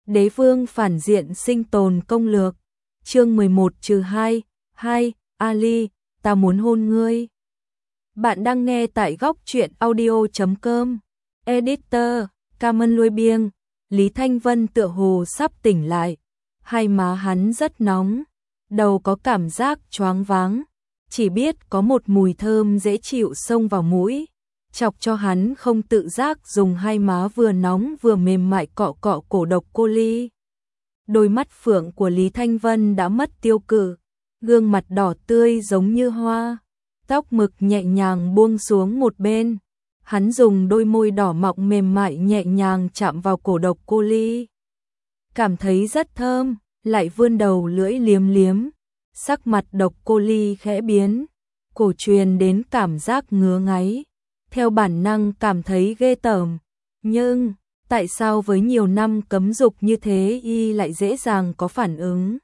Đế vương phản diện sinh tồn công lược. Chương 11-2, Ali, ta muốn hôn ngươi. Bạn đang nghe tại góc truyện audio.com. Editor, Cameron Lui Biêng. Lý Thanh Vân tựa hồ sắp tỉnh lại. Hai má hắn rất nóng, đầu có cảm giác choáng váng. Chỉ biết có một mùi thơm dễ chịu xông vào mũi, chọc cho hắn không tự giác dùng hai má vừa nóng vừa mềm mại cọ cọ cổ Độc Cô Ly. Đôi mắt phượng của Lý Thanh Vân đã mất tiêu cự, gương mặt đỏ tươi giống như hoa, tóc mực nhẹ nhàng buông xuống một bên. Hắn dùng đôi môi đỏ mọng mềm mại nhẹ nhàng chạm vào cổ Độc Cô Ly. Cảm thấy rất thơm, lại vươn đầu lưỡi liếm liếm. Sắc mặt Độc Cô Ly khẽ biến, cổ truyền đến cảm giác ngứa ngáy, theo bản năng cảm thấy ghê tởm. Nhưng, tại sao với nhiều năm cấm dục như thế y lại dễ dàng có phản ứng?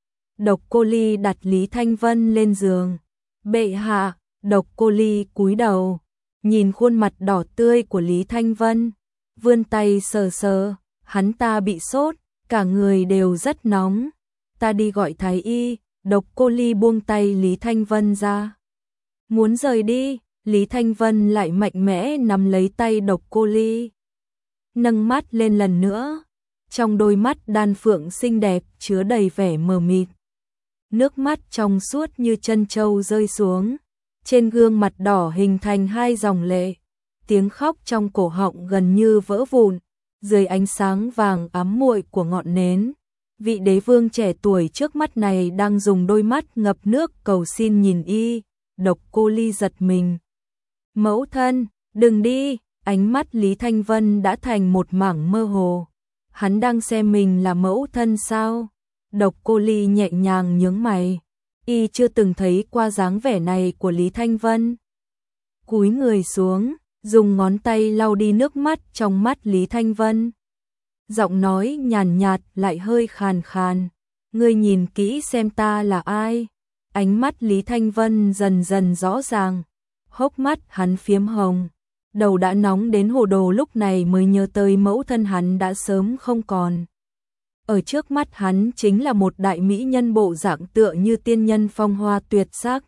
Độc Cô Ly đặt Lý Thanh Vân lên giường. Bệ hạ. Độc Cô Ly cúi đầu, nhìn khuôn mặt đỏ tươi của Lý Thanh Vân, vươn tay sờ sờ. Hắn ta bị sốt, cả người đều rất nóng. Ta đi gọi thái y. Độc Cô Ly buông tay Lý Thanh Vân ra, muốn rời đi. Lý Thanh Vân lại mạnh mẽ nắm lấy tay Độc Cô Ly, nâng mắt lên lần nữa. Trong đôi mắt đan phượng xinh đẹp chứa đầy vẻ mờ mịt, nước mắt trong suốt như chân châu rơi xuống, trên gương mặt đỏ hình thành hai dòng lệ. Tiếng khóc trong cổ họng gần như vỡ vụn, dưới ánh sáng vàng ám muội của ngọn nến. Vị đế vương trẻ tuổi trước mắt này đang dùng đôi mắt ngập nước cầu xin nhìn y. Độc Cô Ly giật mình. Mẫu thân, đừng đi. Ánh mắt Lý Thanh Vân đã thành một mảng mơ hồ. Hắn đang xem mình là mẫu thân sao? Độc Cô Ly nhẹ nhàng nhướng mày. Y chưa từng thấy qua dáng vẻ này của Lý Thanh Vân. Cúi người xuống, dùng ngón tay lau đi nước mắt trong mắt Lý Thanh Vân. Giọng nói nhàn nhạt lại hơi khàn khàn. Ngươi nhìn kỹ xem ta là ai. Ánh mắt Lý Thanh Vân dần dần rõ ràng. Hốc mắt hắn phiếm hồng. Đầu đã nóng đến hồ đồ, lúc này mới nhớ tới mẫu thân hắn đã sớm không còn. Ở trước mắt hắn chính là một đại mỹ nhân bộ dạng tựa như tiên nhân phong hoa tuyệt sắc.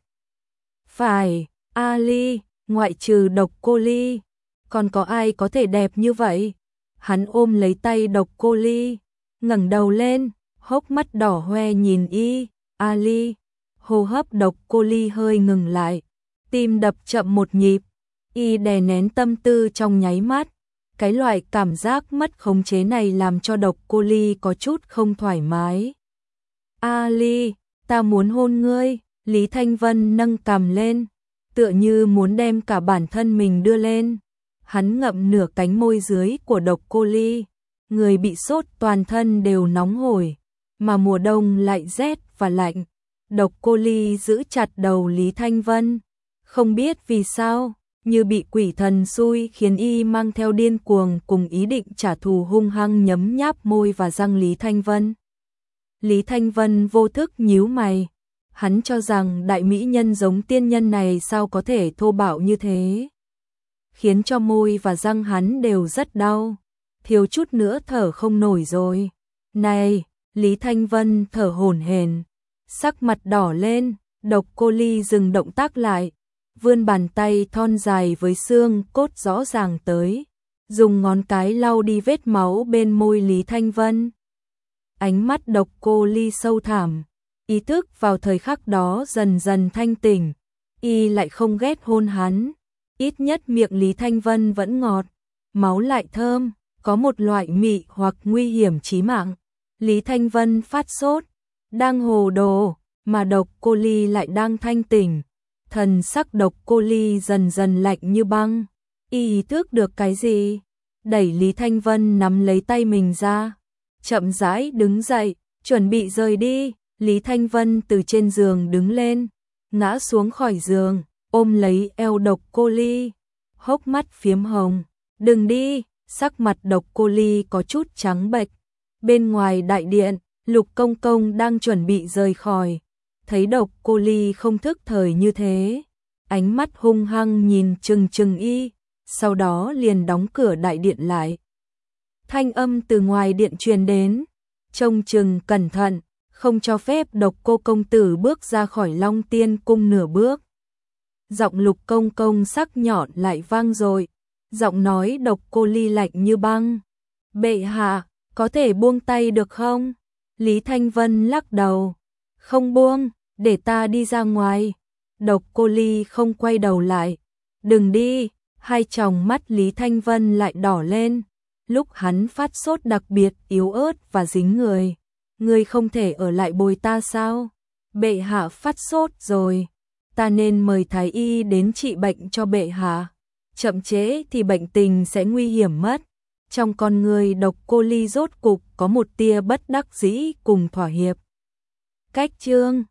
Phải, Ali, ngoại trừ Độc Cô Ly, còn có ai có thể đẹp như vậy? Hắn ôm lấy tay Độc Cô Ly, ngẩng đầu lên, hốc mắt đỏ hoe nhìn y. Ali. Hô hấp Độc Cô Ly hơi ngừng lại, tim đập chậm một nhịp. Y đè nén tâm tư trong nháy mắt. Cái loại cảm giác mất khống chế này làm cho Độc Cô Ly có chút không thoải mái. Ali, ta muốn hôn ngươi. Lý Thanh Vân nâng cằm lên, tựa như muốn đem cả bản thân mình đưa lên. Hắn ngậm nửa cánh môi dưới của Độc Cô Ly. Người bị sốt toàn thân đều nóng hổi, mà mùa đông lại rét và lạnh. Độc Cô Ly giữ chặt đầu Lý Thanh Vân, không biết vì sao, như bị quỷ thần xui khiến y mang theo điên cuồng cùng ý định trả thù, hung hăng nhấm nháp môi và răng Lý Thanh Vân. Lý Thanh Vân vô thức nhíu mày, hắn cho rằng đại mỹ nhân giống tiên nhân này sao có thể thô bạo như thế, khiến cho môi và răng hắn đều rất đau, thiếu chút nữa thở không nổi rồi. Này, Lý Thanh Vân thở hổn hển, sắc mặt đỏ lên. Độc Cô Ly dừng động tác lại, vươn bàn tay thon dài với xương cốt rõ ràng tới, dùng ngón cái lau đi vết máu bên môi Lý Thanh Vân. Ánh mắt Độc Cô Ly sâu thẳm, ý thức vào thời khắc đó dần dần thanh tỉnh. Y lại không ghét hôn hắn, ít nhất miệng Lý Thanh Vân vẫn ngọt, máu lại thơm, có một loại mị hoặc nguy hiểm chí mạng. Lý Thanh Vân phát sốt, đang hồ đồ, mà Độc Cô Ly lại đang thanh tỉnh. Thần sắc Độc Cô Ly dần dần lạnh như băng. Y ý thức được cái gì? Đẩy Lý Thanh Vân nắm lấy tay mình ra, chậm rãi đứng dậy, chuẩn bị rời đi. Lý Thanh Vân từ trên giường đứng lên, ngã xuống khỏi giường, ôm lấy eo Độc Cô Ly, hốc mắt phiếm hồng. Đừng đi. Sắc mặt Độc Cô Ly có chút trắng bệch. Bên ngoài đại điện, Lục Công Công đang chuẩn bị rời khỏi. Thấy Độc Cô Ly không thức thời như thế, ánh mắt hung hăng nhìn chừng chừng y, sau đó liền đóng cửa đại điện lại. Thanh âm từ ngoài điện truyền đến, trông chừng cẩn thận, không cho phép Độc Cô công tử bước ra khỏi Long Tiên cung nửa bước. Giọng Lục Công công sắc nhọn lại vang rồi, giọng nói Độc Cô Ly lạnh như băng. Bệ hạ, có thể buông tay được không? Lý Thanh Vân lắc đầu. Không buông, để ta đi ra ngoài. Độc Cô Ly không quay đầu lại. Đừng đi, hai tròng mắt Lý Thanh Vân lại đỏ lên. Lúc hắn phát sốt đặc biệt yếu ớt và dính người. Ngươi không thể ở lại bồi ta sao? Bệ hạ phát sốt rồi. Ta nên mời thái y đến trị bệnh cho bệ hạ. Chậm trễ thì bệnh tình sẽ nguy hiểm mất. Trong con người Độc Cô Ly rốt cục có một tia bất đắc dĩ cùng thỏa hiệp. Cách chương